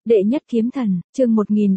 Đệ nhất kiếm thần, chương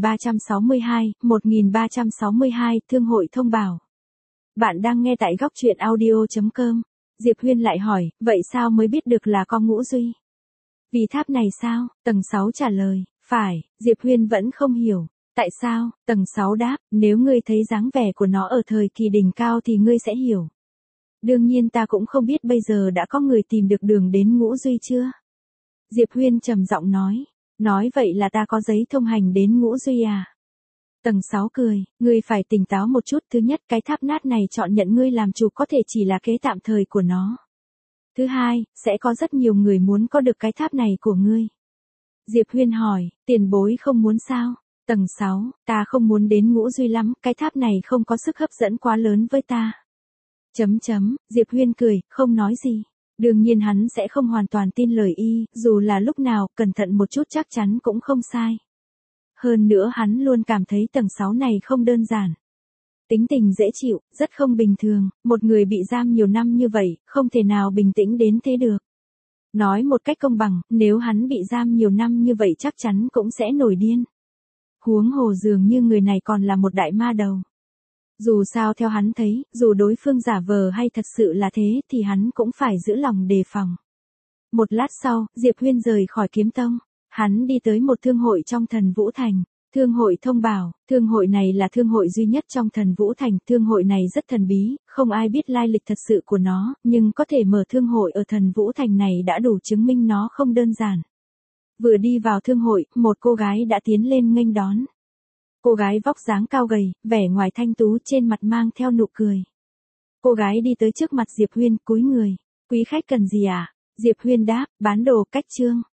1362, Thương hội thông bảo. Bạn đang nghe tại góc truyện audio.com. Diệp Huyên lại hỏi, vậy sao mới biết được là con Ngũ Duy? Vì tháp này sao? Tầng 6 trả lời, phải. Diệp Huyên vẫn không hiểu. Tại sao? Tầng 6 đáp, nếu ngươi thấy dáng vẻ của nó ở thời kỳ đỉnh cao thì ngươi sẽ hiểu. Đương nhiên ta cũng không biết bây giờ đã có người tìm được đường đến Ngũ Duy chưa? Diệp Huyên trầm giọng nói vậy là ta có giấy thông hành đến Ngũ Duy à? Tầng 6 cười, ngươi phải tỉnh táo một chút. Thứ nhất, cái tháp nát này chọn nhận ngươi làm chủ có thể chỉ là kế tạm thời của nó. Thứ hai, sẽ có rất nhiều người muốn có được cái tháp này của ngươi. Diệp Huyên hỏi, tiền bối không muốn sao? Tầng 6, ta không muốn đến Ngũ Duy lắm, cái tháp này không có sức hấp dẫn quá lớn với ta. Diệp Huyên cười, không nói gì. Đương nhiên hắn sẽ không hoàn toàn tin lời y, dù là lúc nào, cẩn thận một chút chắc chắn cũng không sai. Hơn nữa hắn luôn cảm thấy tầng 6 này không đơn giản. Tính tình dễ chịu, rất không bình thường, một người bị giam nhiều năm như vậy, không thể nào bình tĩnh đến thế được. Nói một cách công bằng, nếu hắn bị giam nhiều năm như vậy chắc chắn cũng sẽ nổi điên. Huống hồ dường như người này còn là một đại ma đầu. Dù sao theo hắn thấy, dù đối phương giả vờ hay thật sự là thế thì hắn cũng phải giữ lòng đề phòng. Một lát sau, Diệp Huyên rời khỏi kiếm tông. Hắn đi tới một thương hội trong Thần Vũ Thành. Thương hội thông bảo, thương hội này là thương hội duy nhất trong Thần Vũ Thành. Thương hội này rất thần bí, không ai biết lai lịch thật sự của nó, nhưng có thể mở thương hội ở Thần Vũ Thành này đã đủ chứng minh nó không đơn giản. Vừa đi vào thương hội, một cô gái đã tiến lên nghênh đón. Cô gái vóc dáng cao gầy, vẻ ngoài thanh tú, trên mặt mang theo nụ cười. Cô gái đi tới trước mặt Diệp Huyên, cúi người. Quý khách cần gì à? Diệp Huyên đáp, bán đồ cách trương.